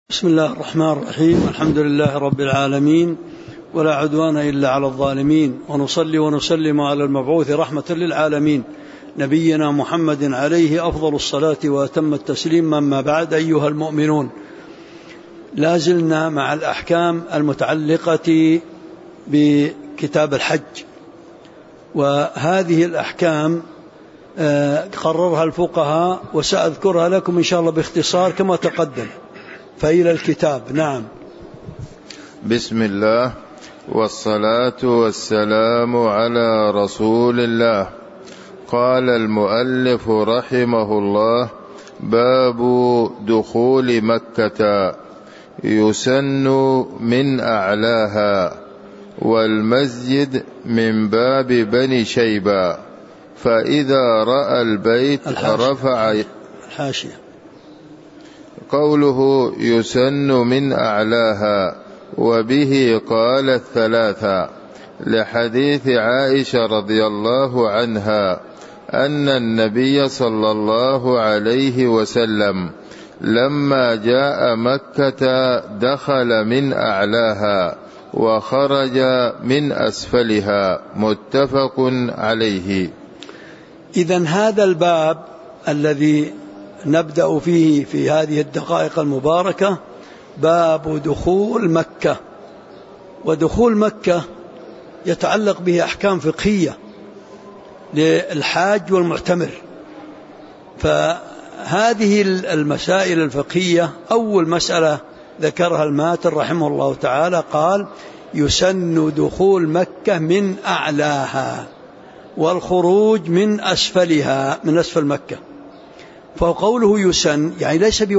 بسم الله الرحمن الرحيم. الحمد لله رب العالمين، ولا عدوان إلا على الظالمين، ونصلي ونسلم على المبعوث رحمة للعالمين نبينا محمد عليه أفضل الصلاة وأتم التسليم. أما بعد، أيها المؤمنون، لا زلنا مع الأحكام المتعلقة بكتاب الحج، وهذه الأحكام قررها الفقهاء وسأذكرها لكم إن شاء الله باختصار كما تقدم. فإلى الكتاب. نعم. بسم الله والصلاة والسلام على رسول الله. قال المؤلف رحمه الله: باب دخول مكة. يسن من أعلاها، والمسجد من باب بني شيبة، فإذا رأى البيت رفع الحاشية. قوله يسن من أعلاها، وبه قال الثلاثة، لحديث عائشة رضي الله عنها أن النبي صلى الله عليه وسلم لما جاء مكة دخل من أعلاها وخرج من أسفلها، متفق عليه. إذن هذا الباب الذي نبدأ فيه في هذه الدقائق المباركة باب دخول مكة. ودخول مكة يتعلق به أحكام فقهية للحاج والمعتمر. فهذه المسائل الفقهية، أول مسألة ذكرها الماتن رحمه الله تعالى، قال: يسن دخول مكة من أعلاها والخروج من أسفلها، من أسفل مكة. فقوله يسن يعني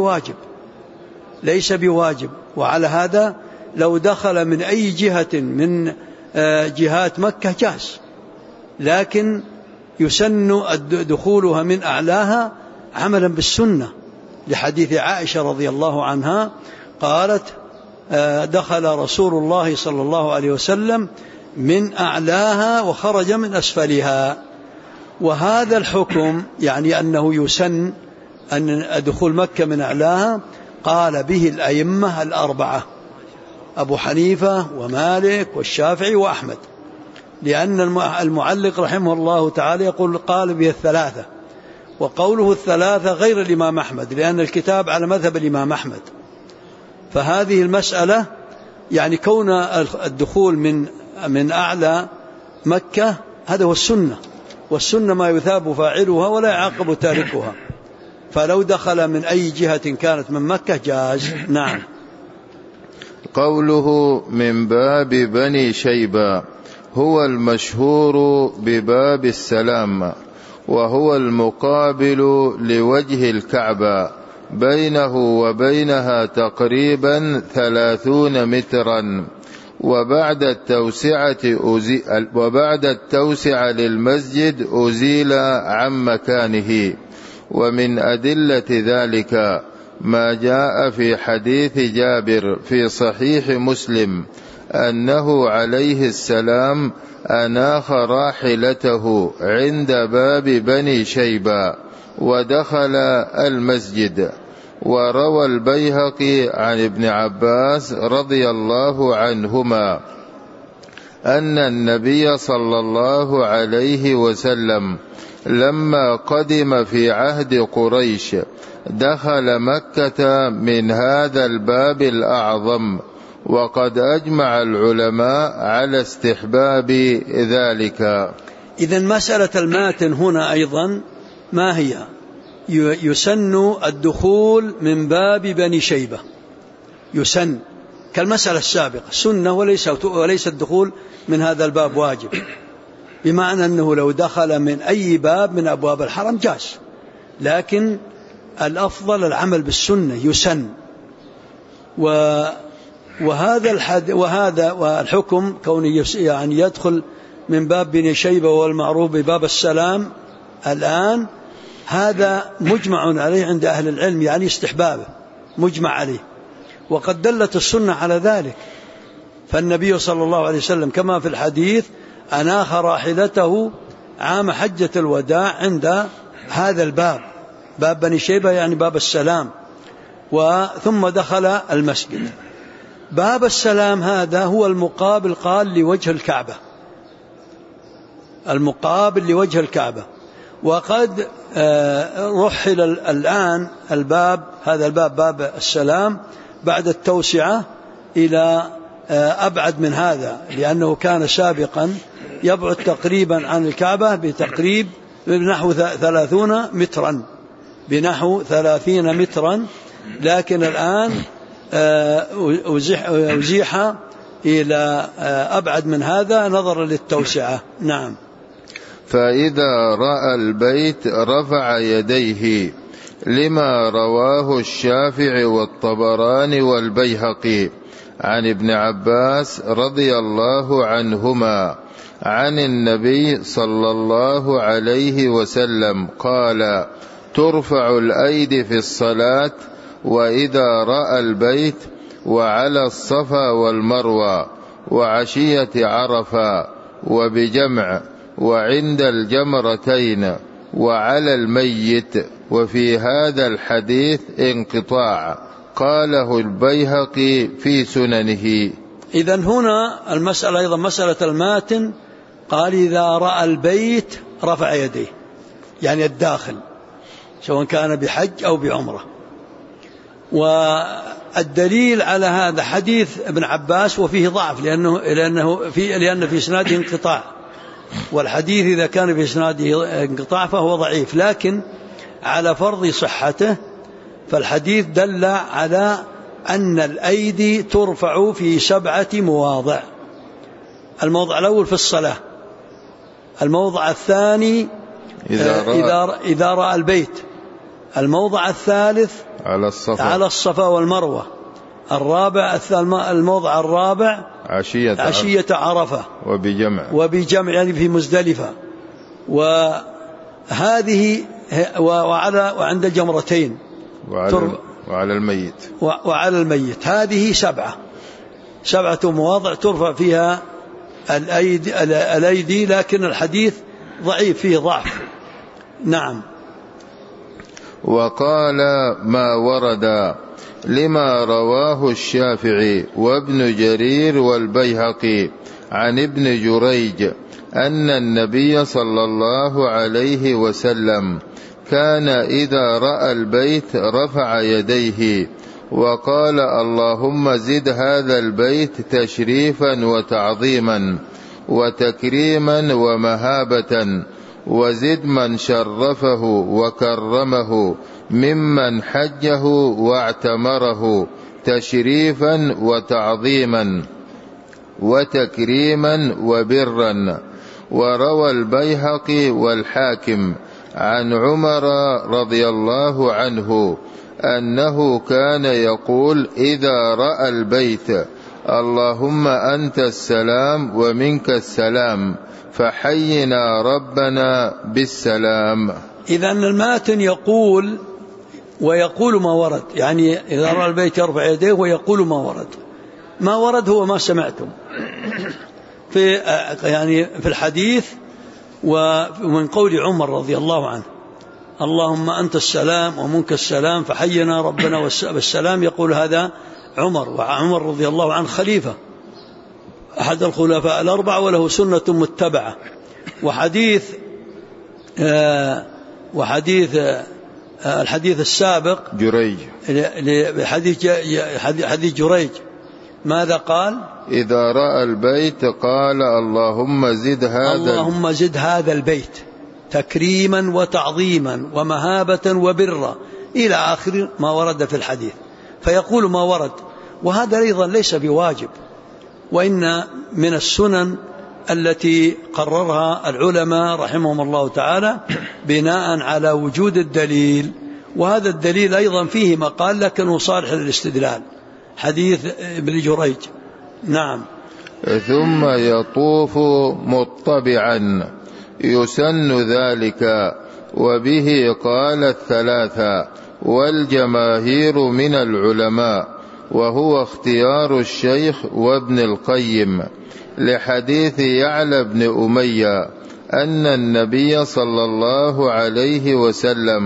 ليس بواجب. وعلى هذا لو دخل من أي جهة من جهات مكة جاز، لكن يسن دخولها من أعلاها عملا بالسنة، لحديث عائشة رضي الله عنها قالت: دخل رسول الله صلى الله عليه وسلم من أعلاها وخرج من أسفلها. وهذا الحكم يعني أنه يسن أن دخول مكة من أعلاها قال به الأئمة الأربعة: أبو حنيفة ومالك والشافعي وأحمد، لأن المعلق رحمه الله تعالى يقول قال به الثلاثة، وقوله الثلاثة غير الإمام أحمد، لأن الكتاب على مذهب الإمام أحمد. فهذه المسألة يعني كون الدخول من أعلى مكة هذا هو السنة، والسنة ما يثاب فاعلها ولا يعاقب تاركها. فلو دخل من أي جهة كانت من مكة جاز. نعم. قوله من باب بني شيبة هو المشهور بباب السلام، وهو المقابل لوجه الكعبة، بينه وبينها تقريبا 30 مترا. وبعد التوسعة للمسجد أزيل عن مكانه. ومن أدلة ذلك ما جاء في حديث جابر في صحيح مسلم أنه عليه السلام أناخ راحلته عند باب بني شيبة ودخل المسجد. وروى البيهقي عن ابن عباس رضي الله عنهما أن النبي صلى الله عليه وسلم لما قدم في عهد قريش دخل مكة من هذا الباب الأعظم، وقد أجمع العلماء على استحباب ذلك. إذن مسألة الماتن هنا أيضا ما هي؟ يسن الدخول من باب بني شيبة، يسن كالمسألة السابقة سنة، وليس الدخول من هذا الباب واجب، بمعنى أنه لو دخل من أي باب من أبواب الحرم جاز، لكن الأفضل العمل بالسنة يسن. وهذا والحكم كون يعني يدخل من باب بني شيبة والمعروف بباب السلام الآن، هذا مجمع عليه عند أهل العلم، يعني استحبابه مجمع عليه، وقد دلت السنة على ذلك. فالنبي صلى الله عليه وسلم كما في الحديث أناخ راحلته عام حجة الوداع عند هذا الباب، باب بني شيبة يعني باب السلام. ثم دخل المسجد. باب السلام هذا هو المقابل قال لوجه الكعبة، المقابل لوجه الكعبة. وقد رحل الآن الباب، هذا الباب باب السلام بعد التوسعة إلى أبعد من هذا، لأنه كان سابقا يبعد تقريبا عن الكعبة بتقريب بنحو 30 مترا، بنحو 30 مترا، لكن الآن أزيح إلى أبعد من هذا نظرا للتوسعة. نعم. فإذا رأى البيت رفع يديه، لما رواه الشافعي والطبراني والبيهقي عن ابن عباس رضي الله عنهما عن النبي صلى الله عليه وسلم قال: ترفع الأيدي في الصلاة وإذا رأى البيت، وعلى الصفا والمروة، وعشية عرفة، وبجمع، وعند الجمرتين، وعلى الميت. وفي هذا الحديث انقطاع، قاله البيهقي في سننه. إذن هنا المسألة أيضا مسألة الماتن، قال إذا رأى البيت رفع يديه، يعني الداخل سواء كان بحج أو بعمرة. والدليل على هذا حديث ابن عباس وفيه ضعف، لأن في إسناده انقطاع، والحديث إذا كان في إسناده انقطاع فهو ضعيف، لكن على فرض صحته فالحديث دل على أن الأيدي ترفع في 7 مواضع. الموضع الأول في الصلاة، الموضع الثاني إذا رأى البيت، الموضع الثالث على الصفا والمروة، الموضع الرابع عشية عرفة، وبجمع يعني في مزدلفة، وهذه وعند الجمرتين، وعلى الميت. هذه 7 مواضع ترفع فيها الأيدي، لكن الحديث ضعيف فيه ضعف. نعم. وقال: ما ورد، لما رواه الشافعي وابن جرير والبيهقي عن ابن جريج أن النبي صلى الله عليه وسلم كان إذا رأى البيت رفع يديه وقال: اللهم زد هذا البيت تشريفا وتعظيما وتكريما ومهابة، وزد من شرفه وكرمه ممن حجه واعتمره تشريفا وتعظيما وتكريما وبرا. وروى البيهقي والحاكم عن عمر رضي الله عنه أنه كان يقول إذا رأى البيت: اللهم أنت السلام ومنك السلام، فحينا ربنا بالسلام. إذن الماتن يقول ويقول ما ورد، يعني إذا رأى البيت يرفع يديه ويقول ما ورد. ما ورد هو ما سمعتم في الحديث، ومن قول عمر رضي الله عنه: اللهم أنت السلام ومنك السلام فحينا ربنا بالسلام. يقول هذا عمر، وعمر رضي الله عنه خليفة أحد الخلفاء الأربعة وله سنة متبعة. الحديث السابق حديث جريج ماذا قال؟ إذا رأى البيت قال: اللهم زد هذا البيت تكريما وتعظيما ومهابة وبرا إلى آخر ما ورد في الحديث، فيقول ما ورد. وهذا أيضا ليس بواجب، وإن من السنن التي قررها العلماء رحمهم الله تعالى بناء على وجود الدليل، وهذا الدليل أيضا فيه مقال لكنه صالح للاستدلال، حديث ابن جريج. نعم. ثم يطوف مطبعا، يسن ذلك، وبه قال الثلاثة والجماهير من العلماء، وهو اختيار الشيخ وابن القيم، لحديث يعلى بن أمية أن النبي صلى الله عليه وسلم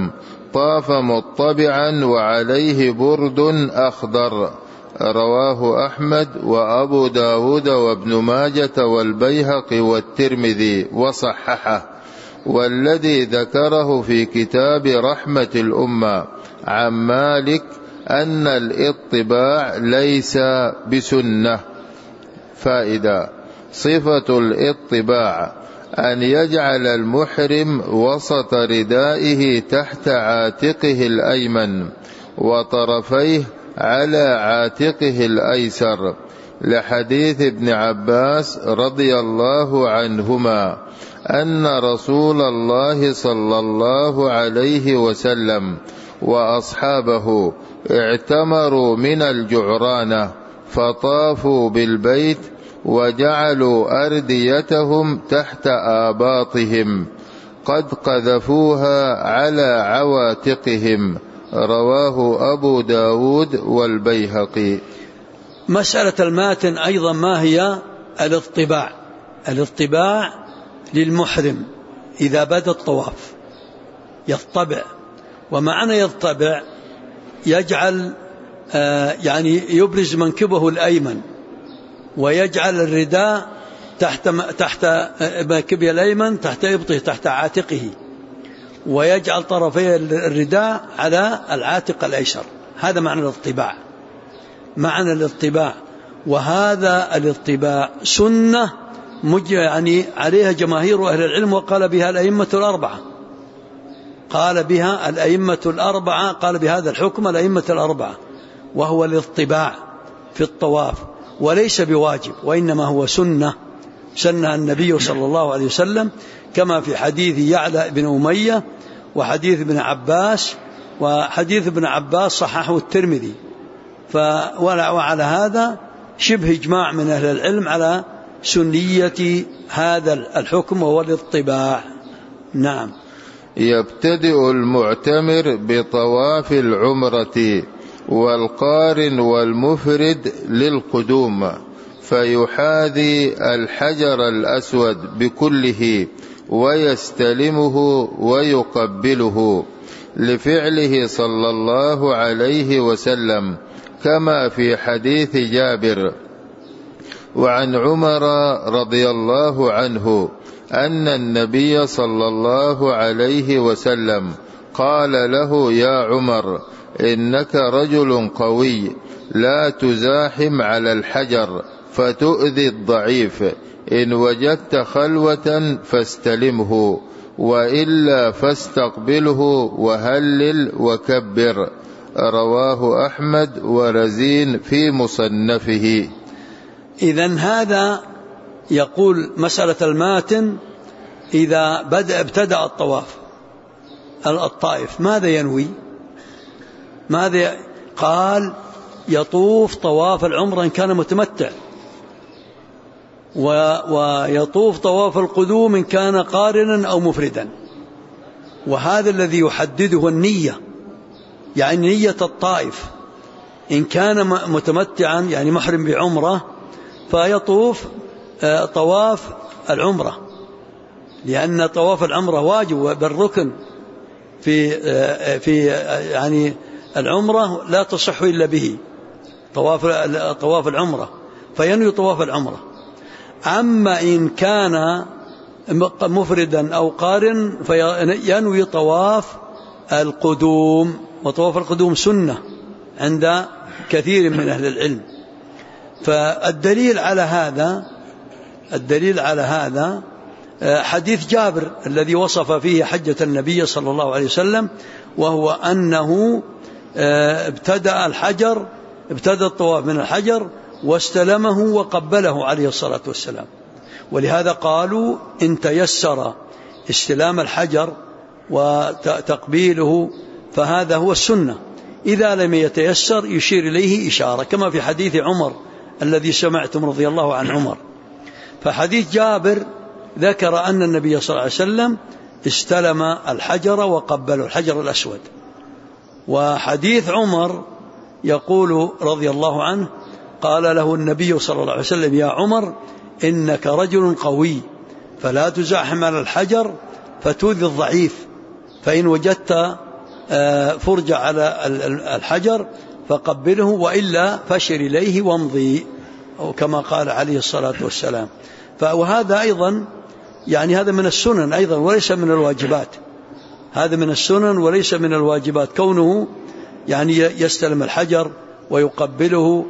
طاف مطبعا وعليه برد أخضر. رواه أحمد وأبو داود وابن ماجة والبيهقي والترمذي وصححه. والذي ذكره في كتاب رحمة الأمة عن مالك أن الاطباع ليس بسنة. فائدة: صفة الاطباع أن يجعل المحرم وسط ردائه تحت عاتقه الأيمن وطرفيه على عاتقه الأيسر، لحديث ابن عباس رضي الله عنهما أن رسول الله صلى الله عليه وسلم وأصحابه اعتمروا من الجعرانة فطافوا بالبيت وجعلوا أرديتهم تحت آباطهم قد قذفوها على عواتقهم. رواه أبو داود والبيهقي. مسألة الماتن أيضا ما هي؟ الاطباع. الاطباع للمحرم إذا بدأ الطواف يطبع، ومعنى يطبع يجعل يعني يبرز منكبه الأيمن ويجعل الرداء تحت منكبه الأيمن، تحت إبطه، تحت عاتقه، ويجعل طرفي الرداء على العاتق الأيسر. هذا معنى الاطباع، معنى الاطباع. وهذا الاطباع سنة يعني عليها جماهير أهل العلم، وقال بها الأئمة الأربعة، قال بها الأئمة الأربعة، قال بهذا الحكم الأئمة الأربعة، وهو الاطباع في الطواف، وليس بواجب، وإنما هو سنة سنة النبي صلى الله عليه وسلم، كما في حديث يعلى بن أمية وحديث ابن عباس، وحديث ابن عباس صححه الترمذي. وعلى هذا شبه إجماع من أهل العلم على سنية هذا الحكم، وهو الاطباع. نعم. يبتدئ المعتمر بطواف العمرة والقارن والمفرد للقدوم، فيحاذي الحجر الأسود بكله ويستلمه ويقبله، لفعله صلى الله عليه وسلم كما في حديث جابر. وعن عمر رضي الله عنه أن النبي صلى الله عليه وسلم قال له: يا عمر، إنك رجل قوي لا تزاحم على الحجر فتؤذي الضعيف، إن وجدت خلوة فاستلمه، وإلا فاستقبله وهلل وكبر. رواه أحمد ورزين في مصنفه. إذن هذا يقول مسألة الماتن إذا ابتدأ الطواف الطائف ماذا ينوي؟ ماذا قال؟ يطوف طواف العمرة إن كان متمتع، ويطوف طواف القدوم إن كان قارنا أو مفردا. وهذا الذي يحدده النية، يعني نية الطائف. إن كان متمتعا يعني محرم بعمرة فيطوف طواف العمرة، لأن طواف العمرة واجب بالركن في يعني العمرة لا تصح إلا به، طواف العمرة، فينوي طواف العمرة. أما إن كان مفردا أو قارن فينوي طواف القدوم، وطواف القدوم سنة عند كثير من أهل العلم. فالدليل على هذا حديث جابر الذي وصف فيه حجة النبي صلى الله عليه وسلم، وهو أنه ابتدأ الطواف من الحجر واستلمه وقبله عليه الصلاة والسلام. ولهذا قالوا إن تيسر استلام الحجر وتقبيله فهذا هو السنة، إذا لم يتيسر يشير إليه إشارة، كما في حديث عمر الذي سمعتم رضي الله عن عمر. فحديث جابر ذكر أن النبي صلى الله عليه وسلم استلم الحجر وقبله، الحجر الأسود. وحديث عمر يقول رضي الله عنه قال له النبي صلى الله عليه وسلم: يا عمر، إنك رجل قوي فلا تزاحم على الحجر فتؤذي الضعيف، فإن وجدت فرجة على الحجر فقبله، وإلا فشر إليه وامضي، كما قال عليه الصلاة والسلام. وهذا أيضا يعني هذا من السنن أيضا وليس من الواجبات، هذا من السنن وليس من الواجبات، كونه يعني يستلم الحجر ويقبله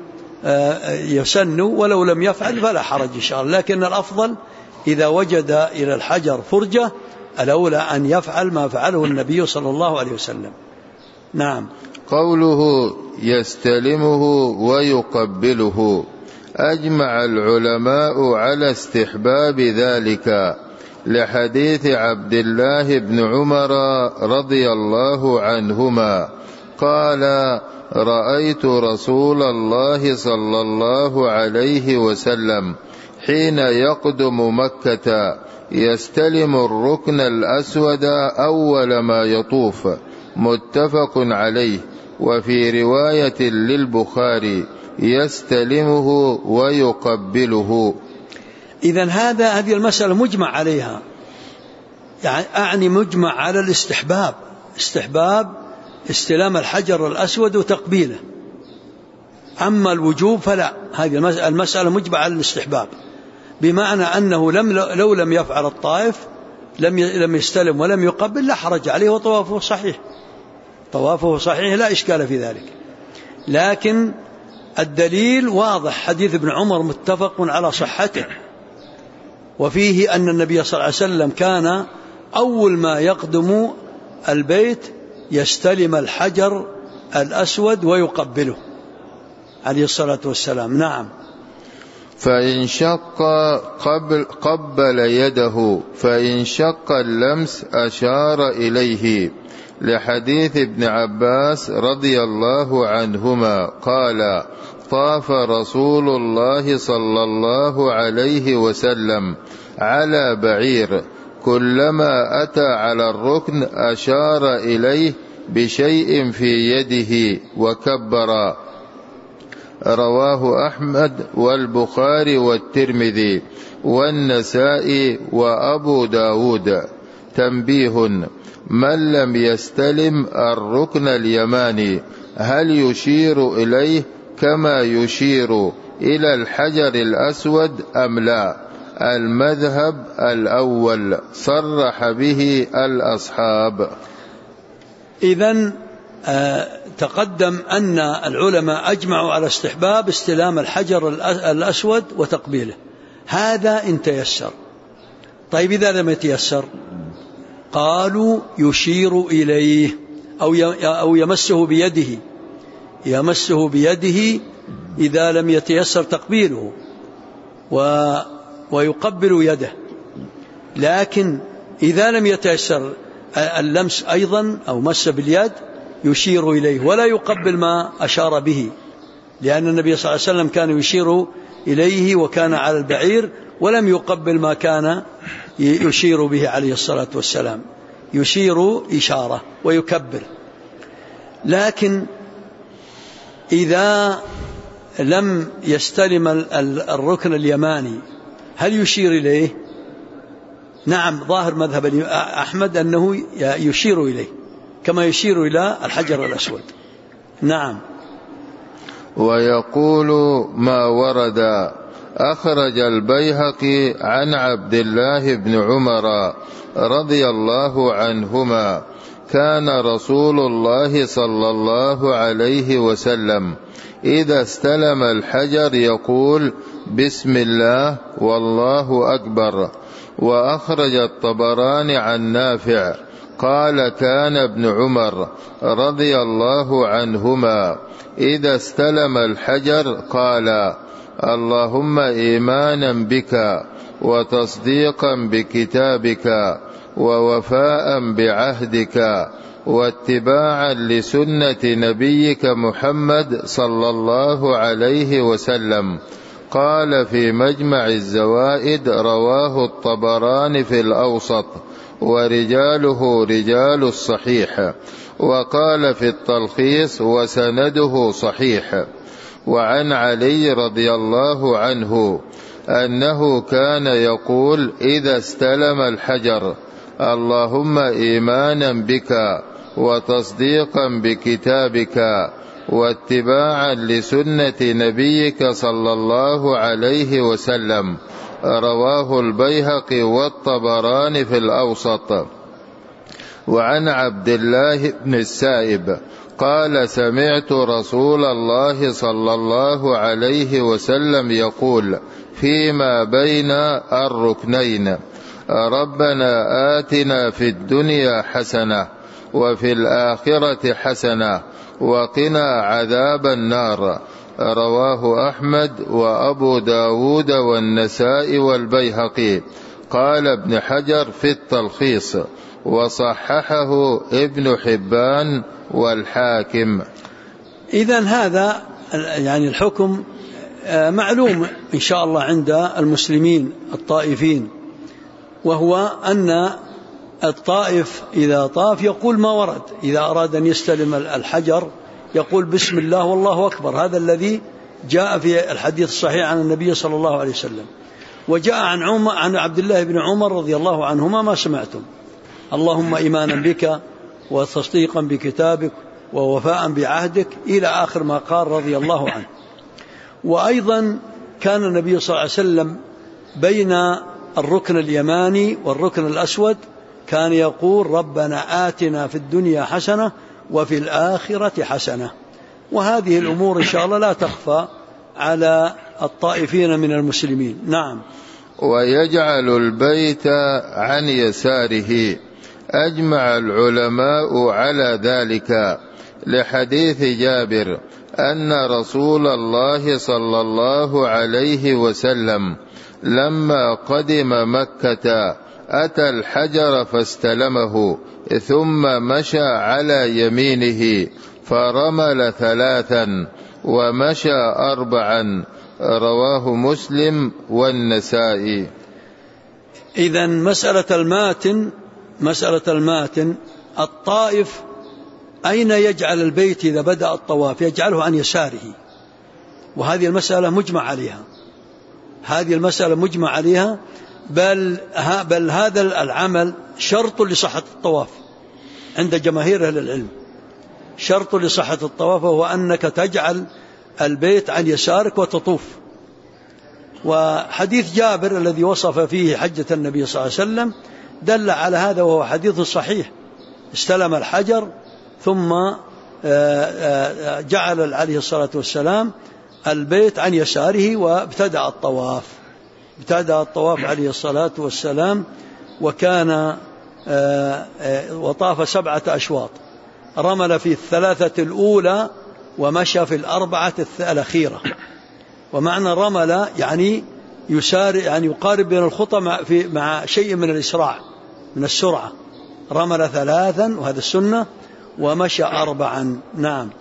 يسن، ولو لم يفعل فلا حرج إن شاء الله، لكن الأفضل إذا وجد إلى الحجر فرجة الأولى أن يفعل ما فعله النبي صلى الله عليه وسلم. نعم. قوله يستلمه ويقبله، أجمع العلماء على استحباب ذلك لحديث عبد الله بن عمر رضي الله عنهما قال: رأيت رسول الله صلى الله عليه وسلم حين يقدم مكة يستلم الركن الأسود أول ما يطوف، متفق عليه. وفي رواية للبخاري: يستلمه ويقبله. إذن هذه المسألة مجمع عليها، يعني أعني مجمع على الاستحباب، استحباب استلام الحجر الأسود وتقبيله. أما الوجوب فلا، هذه المسألة مجمع على الاستحباب، بمعنى أنه لو لم يفعل الطائف لم يستلم ولم يقبل لا حرج عليه وطوافه صحيح، طوافه صحيح لا إشكال في ذلك. لكن الدليل واضح، حديث ابن عمر متفق على صحته، وفيه أن النبي صلى الله عليه وسلم كان أول ما يقدم البيت يستلم الحجر الأسود ويقبله عليه الصلاة والسلام. نعم. فإن شق قبل يده، فإن شق اللمس أشار إليه، لحديث ابن عباس رضي الله عنهما قال: طاف رسول الله صلى الله عليه وسلم على بعير، كلما أتى على الركن أشار إليه بشيء في يده وكبر. رواه أحمد والبخاري والترمذي والنسائي وأبو داود. تنبيه: من لم يستلم الركن اليماني هل يشير إليه كما يشير إلى الحجر الأسود أم لا؟ المذهب الأول، صرح به الأصحاب. إذن تقدم أن العلماء أجمعوا على استحباب استلام الحجر الأسود وتقبيله، هذا إن تيسر. طيب إذا لم يتيسر قالوا يشير إليه أو يمسه بيده، يمسه بيده إذا لم يتيسر تقبيله ويقبل يده. لكن إذا لم يتيسر اللمس أيضا أو مس باليد يشير إليه ولا يقبل ما أشار به، لأن النبي صلى الله عليه وسلم كان يشير إليه وكان على البعير ولم يقبل ما كان يشير به عليه الصلاة والسلام، يشير إشارة ويكبر. لكن إذا لم يستلم الركن اليماني هل يشير إليه؟ نعم، ظاهر مذهب أحمد أنه يشير إليه كما يشير إلى الحجر الأسود. نعم. ويقول ما ورد: أخرج البيهقي عن عبد الله بن عمر رضي الله عنهما: كان رسول الله صلى الله عليه وسلم إذا استلم الحجر يقول: بسم الله والله أكبر. وأخرج الطبراني عن نافع قال: كان ابن عمر رضي الله عنهما إذا استلم الحجر قال: اللهم إيمانا بك وتصديقا بكتابك ووفاء بعهدك واتباعا لسنة نبيك محمد صلى الله عليه وسلم. قال في مجمع الزوائد: رواه الطبراني في الأوسط ورجاله رجال الصحيح. وقال في التلخيص: وسنده صحيح. وعن علي رضي الله عنه أنه كان يقول إذا استلم الحجر: اللهم إيمانا بك وتصديقا بكتابك واتباعا لسنة نبيك صلى الله عليه وسلم. رواه البيهقي والطبراني في الأوسط. وعن عبد الله بن السائب قال: سمعت رسول الله صلى الله عليه وسلم يقول فيما بين الركنين: ربنا آتنا في الدنيا حسنة وفي الآخرة حسنة وقنا عذاب النار. رواه أحمد وأبو داود والنسائي والبيهقي. قال ابن حجر في التلخيص: وصححه ابن حبان والحاكم. إذن هذا يعني الحكم معلوم إن شاء الله عند المسلمين الطائفين، وهو أن الطائف إذا طاف يقول ما ورد. إذا أراد أن يستلم الحجر يقول بسم الله والله أكبر، هذا الذي جاء في الحديث الصحيح عن النبي صلى الله عليه وسلم. وجاء عن عبد الله بن عمر رضي الله عنهما ما سمعتم: اللهم إيمانا بك وتصديقا بكتابك ووفاء بعهدك، إلى آخر ما قال رضي الله عنه. وأيضا كان النبي صلى الله عليه وسلم بين الركن اليماني والركن الأسود كان يقول: ربنا آتنا في الدنيا حسنة وفي الآخرة حسنة. وهذه الأمور إن شاء الله لا تخفى على الطائفين من المسلمين. نعم. ويجعل البيت عن يساره. أجمع العلماء على ذلك لحديث جابر أن رسول الله صلى الله عليه وسلم لما قدم مكة أتى الحجر فاستلمه، ثم مشى على يمينه فرمل 3 ومشى 4. رواه مسلم والنسائي. إذن مسألة الماتن الطائف أين يجعل البيت إذا بدأ الطواف؟ يجعله عن يساره، وهذه المسألة مجمع عليها. بل هذا العمل شرط لصحة الطواف عند جماهير أهل العلم. شرط لصحة الطواف هو أنك تجعل البيت عن يسارك وتطوف. وحديث جابر الذي وصف فيه حجة النبي صلى الله عليه وسلم دل على هذا، وهو حديث صحيح. استلم الحجر ثم جعل عليه الصلاة والسلام البيت عن يساره وابتدأ الطواف عليه الصلاة والسلام. وكان وطاف 7 أشواط، رمل في 3 الأولى ومشى في 4 الأخيرة. ومعنى رمل يعني يسارع، يعني يقارب بين الخطى مع شيء من الإسراع من السرعة. رمل 3 وهذا السنة، ومشى 4. نعم.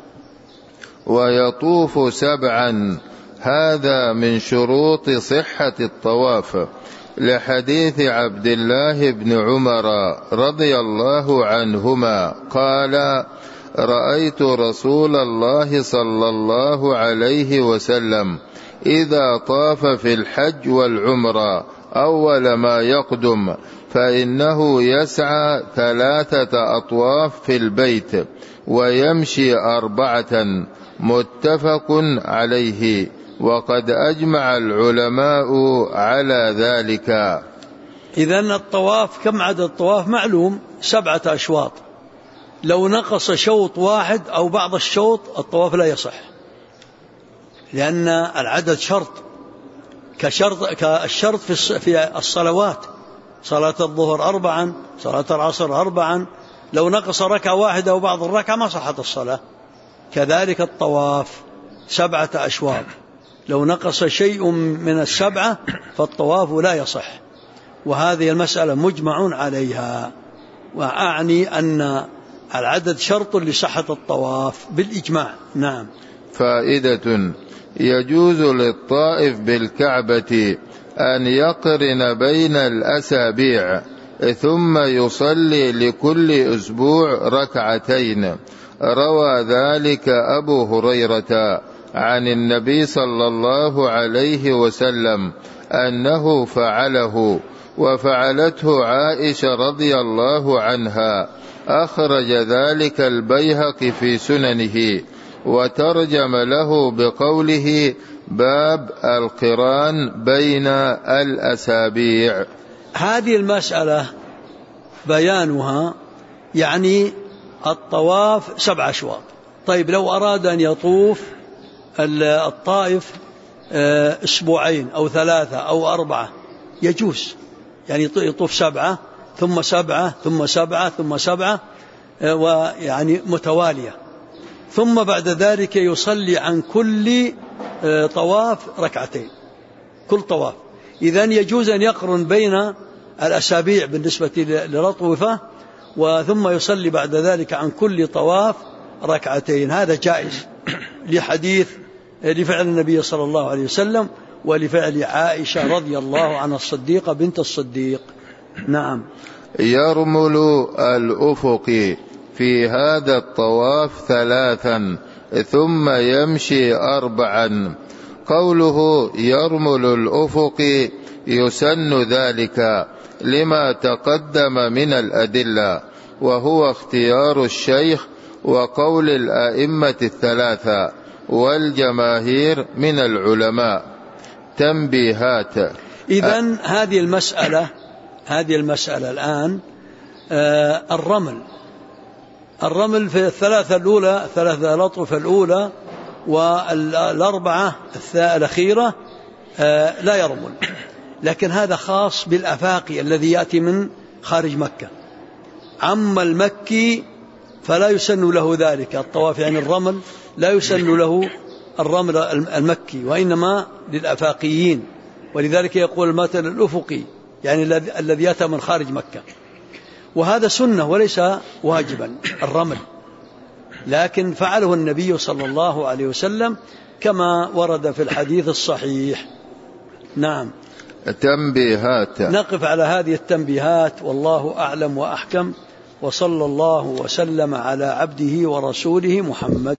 ويطوف 7، هذا من شروط صحة الطواف لحديث عبد الله بن عمر رضي الله عنهما قال: رأيت رسول الله صلى الله عليه وسلم إذا طاف في الحج والعمرة أول ما يقدم فإنه يسعى 3 أطواف في البيت ويمشي 4. متفق عليه. وقد أجمع العلماء على ذلك. إذن الطواف كم عدد الطواف؟ معلوم 7 أشواط. لو نقص شوط واحد أو بعض الشوط الطواف لا يصح، لأن العدد شرط كالشرط في الصلوات. صلاة الظهر 4، صلاة العصر 4. لو نقص ركعة واحدة أو بعض الركعة ما صحت الصلاة. كذلك الطواف 7 أشواط، لو نقص شيء من 7 فالطواف لا يصح. وهذه المسألة مجمع عليها، وأعني أن العدد شرط لصحة الطواف بالإجماع. نعم. فائدة: يجوز للطائف بالكعبة أن يقرن بين الأسابيع ثم يصلي لكل أسبوع 2. روى ذلك أبو هريرة عن النبي صلى الله عليه وسلم أنه فعله، وفعلته عائشة رضي الله عنها. أخرج ذلك البيهقي في سننه، وترجم له بقوله: باب القران بين الأسابيع. هذه المسألة بيانها يعني الطواف 7 أشواط. طيب لو أراد أن يطوف الطائف 2 أسبوعين أو 3 أو 4 يجوز، يعني يطوف 7 ثم 7 ثم 7 ثم 7 ويعني متوالية، ثم بعد ذلك يصلي عن كل طواف 2 كل طواف. إذن يجوز أن يقرن بين الأسابيع بالنسبة للأطوفة، ثم يصلي بعد ذلك عن كل طواف 2. هذا جائز لحديث لفعل النبي صلى الله عليه وسلم ولفعل عائشة رضي الله عنها الصديقة بنت الصديق. نعم. يرمل الأفق في هذا الطواف 3 ثم يمشي 4. قوله يرمل الأفق يسن ذلك لما تقدم من الأدلة، وهو اختيار الشيخ وقول الأئمة 3 والجماهير من العلماء. تنبيهات. إذن هذه المسألة الآن الرمل في 3 الأولى، 3 الأطوفة الأولى وال4 الأخيرة لا يرمل، لكن هذا خاص بالأفاقي الذي يأتي من خارج مكة. عم المكي فلا يسن له ذلك الطواف، يعني الرمل لا يسن له الرمل المكي، وإنما للأفاقيين، ولذلك يقول المثل الأفقي يعني الذي يأتي من خارج مكة، وهذا سنة وليس واجبا الرمل، لكن فعله النبي صلى الله عليه وسلم كما ورد في الحديث الصحيح. نعم. تنبيهات. نقف على هذه التنبيهات، والله أعلم وأحكم، وصلى الله وسلم على عبده ورسوله محمد.